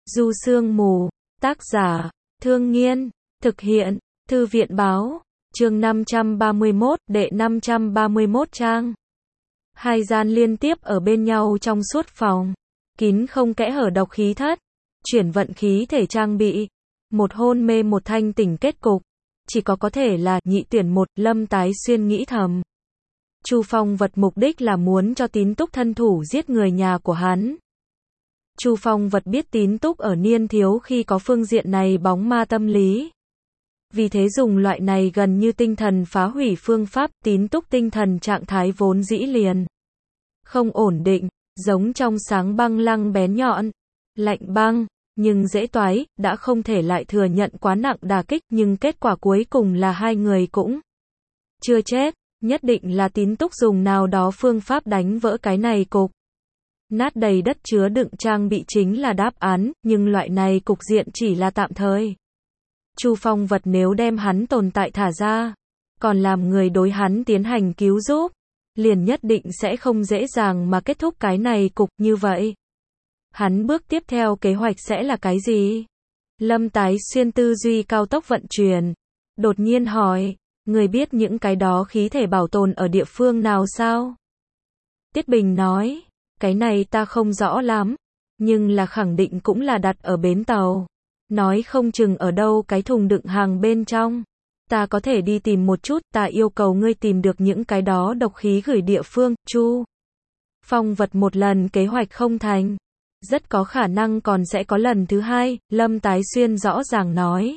Du Sương Mù, tác giả, Thương Nghiên, thực hiện, Thư viện báo, chương 531, đệ 531 trang. Hai gian liên tiếp ở bên nhau trong suốt phòng, kín không kẽ hở độc khí thất, chuyển vận khí thể trang bị, một hôn mê một thanh tỉnh kết cục, chỉ có thể là nhị tuyển một. Lâm Tái Xuyên nghĩ thầm. Chu Phong Vật mục đích là muốn cho Tín Túc thân thủ giết người nhà của hắn. Chu Phong Vật biết Tín Túc ở niên thiếu khi có phương diện này bóng ma tâm lý. Vì thế dùng loại này gần như tinh thần phá hủy phương pháp. Tín Túc tinh thần trạng thái vốn dĩ liền không ổn định, giống trong sáng băng lăng bén nhọn, lạnh băng, nhưng dễ toái, đã không thể lại thừa nhận quá nặng đả kích, nhưng kết quả cuối cùng là hai người cũng chưa chết, nhất định là Tín Túc dùng nào đó phương pháp đánh vỡ cái này cục. Nát đầy đất chứa đựng trang bị chính là đáp án, nhưng loại này cục diện chỉ là tạm thời. Chu Phong Vật nếu đem hắn tồn tại thả ra, còn làm người đối hắn tiến hành cứu giúp, liền nhất định sẽ không dễ dàng mà kết thúc cái này cục. Như vậy, hắn bước tiếp theo kế hoạch sẽ là cái gì? Lâm Tái Xuyên tư duy cao tốc vận chuyển, đột nhiên hỏi, người biết những cái đó khí thể bảo tồn ở địa phương nào sao? Tiết Bình nói, cái này ta không rõ lắm, nhưng là khẳng định cũng là đặt ở bến tàu. Nói không chừng ở đâu cái thùng đựng hàng bên trong. Ta có thể đi tìm một chút, ta yêu cầu ngươi tìm được những cái đó độc khí gửi địa phương. Chu Phong Vật một lần kế hoạch không thành, rất có khả năng còn sẽ có lần thứ hai. Lâm Tái Xuyên rõ ràng nói,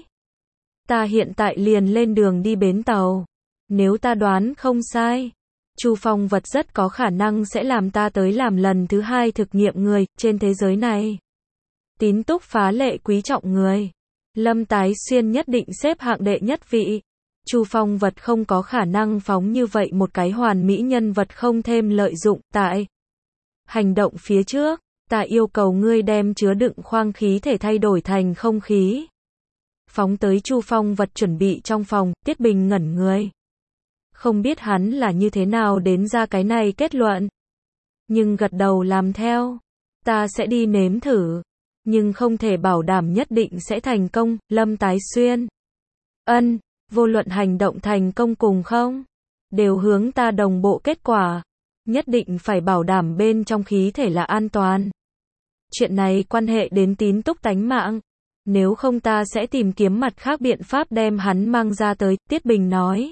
ta hiện tại liền lên đường đi bến tàu. Nếu ta đoán không sai, Chu Phong Vật rất có khả năng sẽ làm ta tới làm lần thứ hai thực nghiệm người. Trên thế giới này, Tín Túc phá lệ quý trọng người, Lâm Tái Xuyên nhất định xếp hạng đệ nhất vị. Chu Phong Vật không có khả năng phóng như vậy một cái hoàn mỹ nhân vật không thêm lợi dụng. Tại hành động phía trước, ta yêu cầu ngươi đem chứa đựng khoang khí thể thay đổi thành không khí. Phóng tới Chu Phong Vật chuẩn bị trong phòng. Tiết Bình ngẩn người, không biết hắn là như thế nào đến ra cái này kết luận, nhưng gật đầu làm theo. Ta sẽ đi nếm thử, nhưng không thể bảo đảm nhất định sẽ thành công. Lâm Tái Xuyên, ân, vô luận hành động thành công cùng không, đều hướng ta đồng bộ kết quả. Nhất định phải bảo đảm bên trong khí thể là an toàn. Chuyện này quan hệ đến Tín Túc tánh mạng, nếu không ta sẽ tìm kiếm mặt khác biện pháp đem hắn mang ra tới. Tiết Bình nói,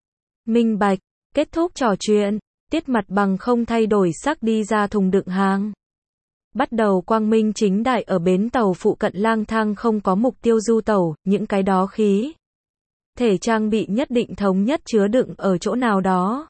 minh bạch. Kết thúc trò chuyện, Tiết Mặt Bằng không thay đổi sắc đi ra thùng đựng hàng, bắt đầu quang minh chính đại ở bến tàu phụ cận lang thang, không có mục tiêu du tàu. Những cái đó khí thể trang bị nhất định thống nhất chứa đựng ở chỗ nào đó.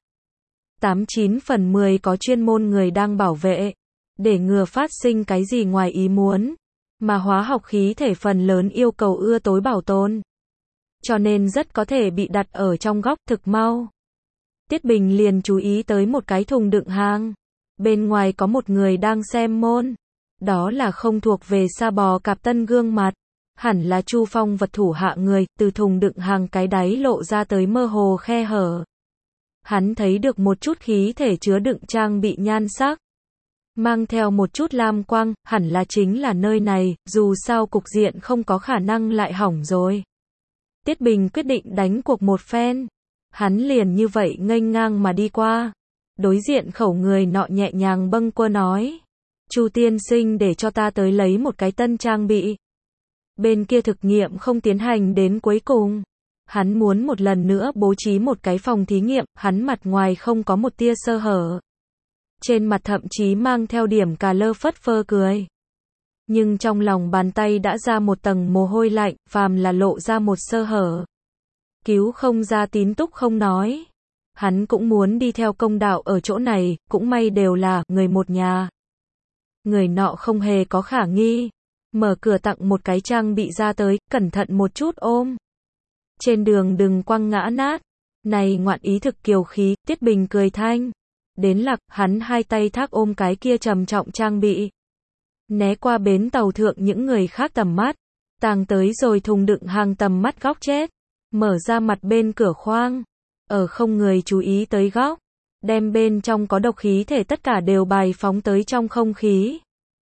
89 phần 10 có chuyên môn người đang bảo vệ, để ngừa phát sinh cái gì ngoài ý muốn, mà hóa học khí thể phần lớn yêu cầu ưa tối bảo tồn, cho nên rất có thể bị đặt ở trong góc. Thực mau, Tiết Bình liền chú ý tới một cái thùng đựng hàng, bên ngoài có một người đang xem môn. Đó là không thuộc về Sa Bò Cạp Tân gương mặt, hẳn là Chu Phong Vật thủ hạ người. Từ thùng đựng hàng cái đáy lộ ra tới mơ hồ khe hở, hắn thấy được một chút khí thể chứa đựng trang bị nhan sắc, mang theo một chút lam quang, hẳn là chính là nơi này. Dù sao cục diện không có khả năng lại hỏng rồi. Tiết Bình quyết định đánh cuộc một phen. Hắn liền như vậy nghênh ngang mà đi qua. Đối diện khẩu người nọ nhẹ nhàng bâng quơ nói, Chu tiên sinh để cho ta tới lấy một cái tân trang bị. Bên kia thực nghiệm không tiến hành đến cuối cùng. Hắn muốn một lần nữa bố trí một cái phòng thí nghiệm. Hắn mặt ngoài không có một tia sơ hở, trên mặt thậm chí mang theo điểm cà lơ phất phơ cười. Nhưng trong lòng bàn tay đã ra một tầng mồ hôi lạnh, phàm là lộ ra một sơ hở, cứu không ra. Tín Túc không nói, hắn cũng muốn đi theo công đạo ở chỗ này. Cũng may đều là người một nhà. Người nọ không hề có khả nghi, mở cửa tặng một cái trang bị ra tới, cẩn thận một chút ôm. Trên đường đừng quăng ngã nát. Này ngoạn ý thực kiều khí. Tiết Bình cười thanh đến lạc, hắn hai tay thác ôm cái kia trầm trọng trang bị, né qua bến tàu thượng những người khác tầm mắt, tàng tới rồi thùng đựng hàng tầm mắt góc chết, mở ra mặt bên cửa khoang, ở không người chú ý tới góc, đem bên trong có độc khí thể tất cả đều bài phóng tới trong không khí.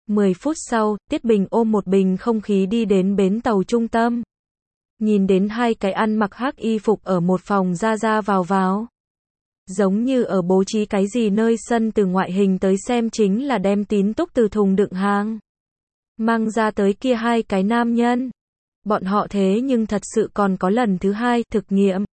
10 phút sau, Tiết Bình ôm một bình không khí đi đến bến tàu trung tâm. Nhìn đến hai cái ăn mặc hắc y phục ở một phòng ra ra vào vào. Giống như ở bố trí cái gì nơi sân, từ ngoại hình tới xem chính là đem Tín Túc từ thùng đựng hàng mang ra tới kia hai cái nam nhân. Bọn họ thế nhưng thật sự còn có lần thứ hai thực nghiệm.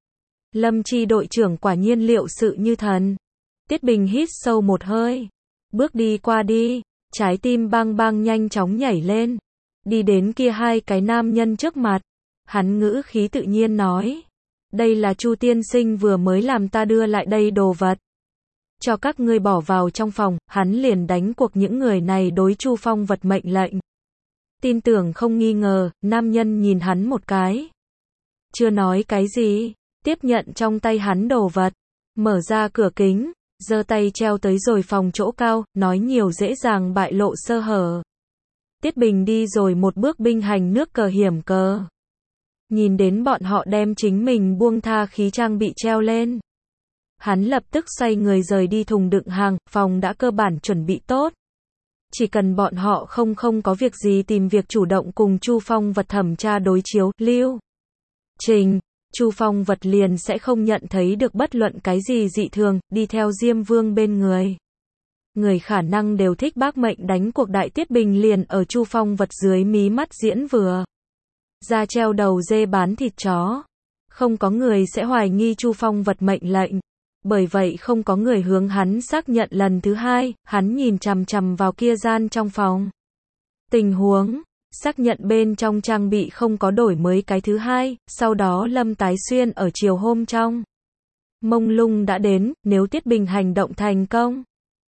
Lâm Chi đội trưởng quả nhiên liệu sự như thần. Tiết Bình hít sâu một hơi, bước đi qua đi, trái tim bang bang nhanh chóng nhảy lên, đi đến kia hai cái nam nhân trước mặt. Hắn ngữ khí tự nhiên nói, đây là Chu tiên sinh vừa mới làm ta đưa lại đây đồ vật, cho các ngươi bỏ vào trong phòng. Hắn liền đánh cuộc những người này đối Chu Phong vật mệnh lệnh. Tin tưởng không nghi ngờ. Nam nhân nhìn hắn một cái, chưa nói cái gì, tiếp nhận trong tay hắn đồ vật, mở ra cửa kính, giơ tay treo tới rồi phòng chỗ cao, nói nhiều dễ dàng bại lộ sơ hở. Tiết Bình đi rồi một bước binh hành nước cờ hiểm cờ. Nhìn đến bọn họ đem chính mình buông tha khí trang bị treo lên, hắn lập tức xoay người rời đi thùng đựng hàng. Phòng đã cơ bản chuẩn bị tốt, chỉ cần bọn họ không có việc gì tìm việc chủ động cùng Chu Phong vật thẩm tra đối chiếu, lưu trình, Chu Phong vật liền sẽ không nhận thấy được bất luận cái gì dị thường. Đi theo Diêm Vương bên người, người khả năng đều thích bác mệnh đánh cuộc. Đại Tiết Bình liền ở Chu Phong vật dưới mí mắt diễn vừa ra treo đầu dê bán thịt chó. Không có người sẽ hoài nghi Chu Phong vật mệnh lệnh, bởi vậy không có người hướng hắn xác nhận lần thứ hai. Hắn nhìn chằm chằm vào kia gian trong phòng tình huống, xác nhận bên trong trang bị không có đổi mới cái thứ hai. Sau đó Lâm Tái Xuyên ở chiều hôm trong mông lung đã đến. Nếu Tiết Bình hành động thành công,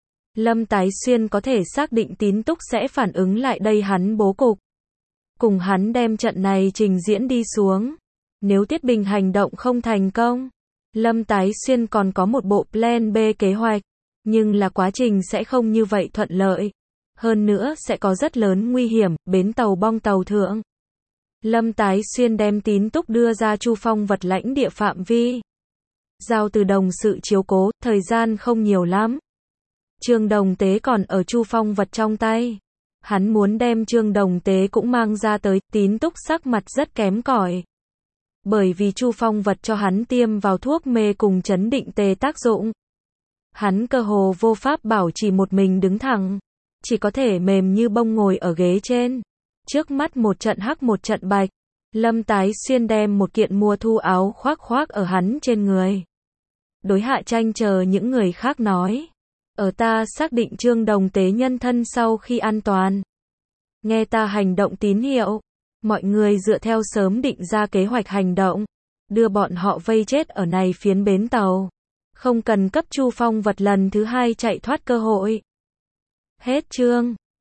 Lâm Tái Xuyên có thể xác định Tín Túc sẽ phản ứng lại đây hắn bố cục, cùng hắn đem trận này trình diễn đi xuống. Nếu Tiết Bình hành động không thành công, Lâm Tái Xuyên còn có một bộ plan B kế hoạch, nhưng là quá trình sẽ không như vậy thuận lợi. Hơn nữa sẽ có rất lớn nguy hiểm. Bến tàu bong tàu thượng, Lâm Tái Xuyên đem Tín Túc đưa ra Chu Phong vật lãnh địa phạm vi, giao từ đồng sự chiếu cố. Thời gian không nhiều lắm, Trương Đồng Tế còn ở Chu Phong vật trong tay. Hắn muốn đem Trương Đồng Tế cũng mang ra tới. Tín Túc sắc mặt rất kém cỏi, bởi vì Chu Phong vật cho hắn tiêm vào thuốc mê cùng chấn định tê tác dụng. Hắn cơ hồ vô pháp bảo trì một mình đứng thẳng, chỉ có thể mềm như bông ngồi ở ghế trên. Trước mắt một trận hắc một trận bạch. Lâm Tái Xuyên đem một kiện mùa thu áo khoác ở hắn trên người. Đối Hạ Tranh chờ những người khác nói, ở ta xác định Trương Đồng Tế nhân thân sau khi an toàn, nghe ta hành động tín hiệu, mọi người dựa theo sớm định ra kế hoạch hành động, đưa bọn họ vây chết ở này phiến bến tàu, không cần cấp Chu Phong vật lần thứ hai chạy thoát cơ hội. Hết chương.